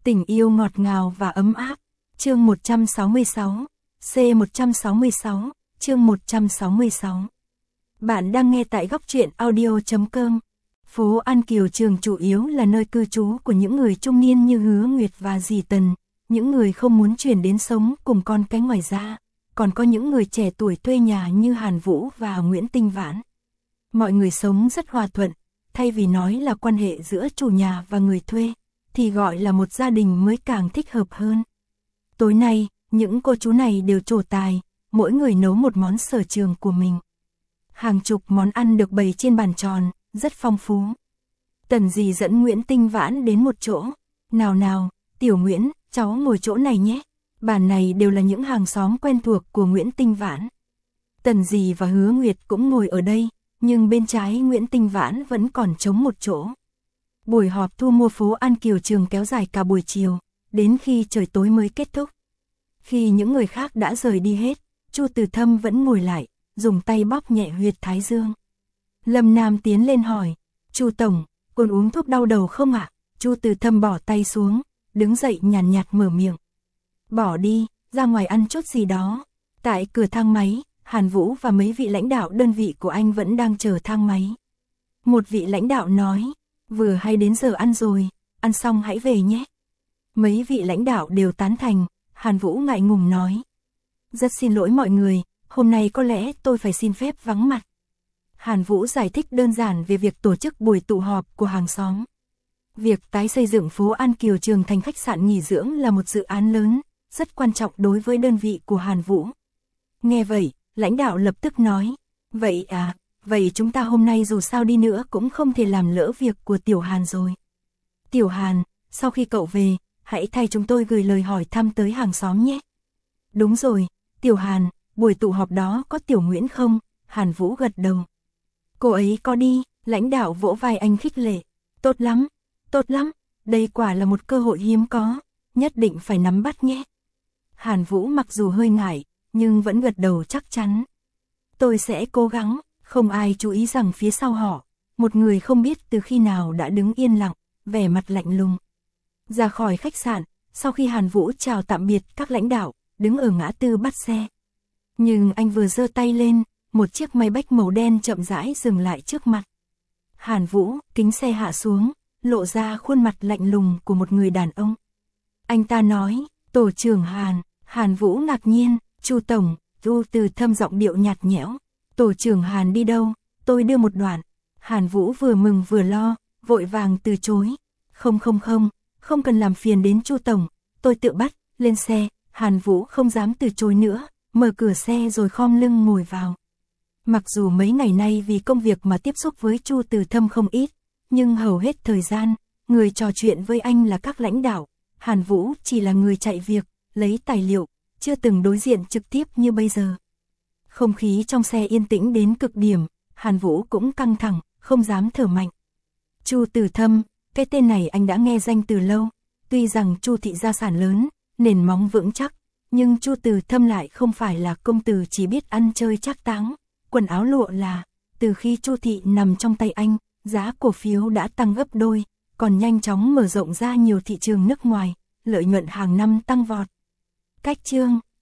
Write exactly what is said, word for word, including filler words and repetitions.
Tình yêu ngọt ngào và ấm áp. Chương một trăm sáu mươi sáu. C một trăm sáu mươi sáu. Chương một trăm sáu mươi sáu. Bạn đang nghe tại góc truyện audio chấm com. Phố An Kiều Trường chủ yếu là nơi cư trú của những người trung niên như Hứa Nguyệt và Dì Tần, những người không muốn chuyển đến sống cùng con cái ngoài ra, còn có những người trẻ tuổi thuê nhà như Hàn Vũ và Nguyễn Tinh Vãn. Mọi người sống rất hòa thuận, thay vì nói là quan hệ giữa chủ nhà và người thuê, thì gọi là một gia đình mới càng thích hợp hơn. Tối nay, những cô chú này đều trổ tài, mỗi người nấu một món sở trường của mình. Hàng chục món ăn được bày trên bàn tròn, rất phong phú. Tần Dì dẫn Nguyễn Tinh Vãn đến một chỗ. Nào nào, Tiểu Nguyễn, cháu ngồi chỗ này nhé. Bàn này đều là những hàng xóm quen thuộc của Nguyễn Tinh Vãn. Tần Dì và Hứa Nguyệt cũng ngồi ở đây, nhưng bên trái Nguyễn Tinh Vãn vẫn còn trống một chỗ. Buổi họp thu mua phố An Kiều Trường kéo dài cả buổi chiều, đến khi trời tối mới kết thúc. Khi những người khác đã rời đi hết, Chu Từ Thâm vẫn ngồi lại, dùng tay bóp nhẹ huyệt thái dương. Lâm Nam tiến lên hỏi, Chu Tổng, còn uống thuốc đau đầu không ạ? Chu Từ Thâm bỏ tay xuống, đứng dậy nhàn nhạt, nhạt mở miệng. Bỏ đi, ra ngoài ăn chút gì đó. Tại cửa thang máy, Hàn Vũ và mấy vị lãnh đạo đơn vị của anh vẫn đang chờ thang máy. Một vị lãnh đạo nói, vừa hay đến giờ ăn rồi, ăn xong hãy về nhé. Mấy vị lãnh đạo đều tán thành, Hàn Vũ ngại ngùng nói. Rất xin lỗi mọi người, hôm nay có lẽ tôi phải xin phép vắng mặt. Hàn Vũ giải thích đơn giản về việc tổ chức buổi tụ họp của hàng xóm. Việc tái xây dựng phố An Kiều Trường thành khách sạn nghỉ dưỡng là một dự án lớn, rất quan trọng đối với đơn vị của Hàn Vũ. Nghe vậy, lãnh đạo lập tức nói, vậy à, vậy chúng ta hôm nay dù sao đi nữa cũng không thể làm lỡ việc của Tiểu Hàn rồi. Tiểu Hàn, sau khi cậu về, hãy thay chúng tôi gửi lời hỏi thăm tới hàng xóm nhé. Đúng rồi, Tiểu Hàn, buổi tụ họp đó có Tiểu Nguyễn không? Hàn Vũ gật đầu. Cô ấy có đi, lãnh đạo vỗ vai anh khích lệ. Tốt lắm, tốt lắm, đây quả là một cơ hội hiếm có, nhất định phải nắm bắt nhé. Hàn Vũ mặc dù hơi ngại, nhưng vẫn gật đầu chắc chắn. Tôi sẽ cố gắng. Không ai chú ý rằng phía sau họ, một người không biết từ khi nào đã đứng yên lặng, vẻ mặt lạnh lùng. Ra khỏi khách sạn, sau khi Hàn Vũ chào tạm biệt các lãnh đạo, đứng ở ngã tư bắt xe. Nhưng anh vừa giơ tay lên, một chiếc Maybach màu đen chậm rãi dừng lại trước mặt. Hàn Vũ, kính xe hạ xuống, lộ ra khuôn mặt lạnh lùng của một người đàn ông. Anh ta nói, Tổ trưởng Hàn. Hàn Vũ ngạc nhiên, Chu Tổng, Chu Từ Thâm giọng điệu nhạt nhẽo. Tổ trưởng Hàn đi đâu? Tôi đưa một đoạn. Hàn Vũ vừa mừng vừa lo, vội vàng từ chối. Không không không, không cần làm phiền đến Chu Tổng, tôi tự bắt, lên xe. Hàn Vũ không dám từ chối nữa, mở cửa xe rồi khom lưng ngồi vào. Mặc dù mấy ngày nay vì công việc mà tiếp xúc với Chu Từ Thâm không ít, nhưng hầu hết thời gian, người trò chuyện với anh là các lãnh đạo. Hàn Vũ chỉ là người chạy việc, lấy tài liệu, chưa từng đối diện trực tiếp như bây giờ. Không khí trong xe yên tĩnh đến cực điểm, Hàn Vũ cũng căng thẳng, không dám thở mạnh. Chu Từ Thâm, cái tên này anh đã nghe danh từ lâu, tuy rằng Chu thị gia sản lớn, nền móng vững chắc, nhưng Chu Từ Thâm lại không phải là công tử chỉ biết ăn chơi trác táng, quần áo lụa là, từ khi Chu thị nằm trong tay anh, giá cổ phiếu đã tăng gấp đôi, còn nhanh chóng mở rộng ra nhiều thị trường nước ngoài, lợi nhuận hàng năm tăng vọt. Cách chương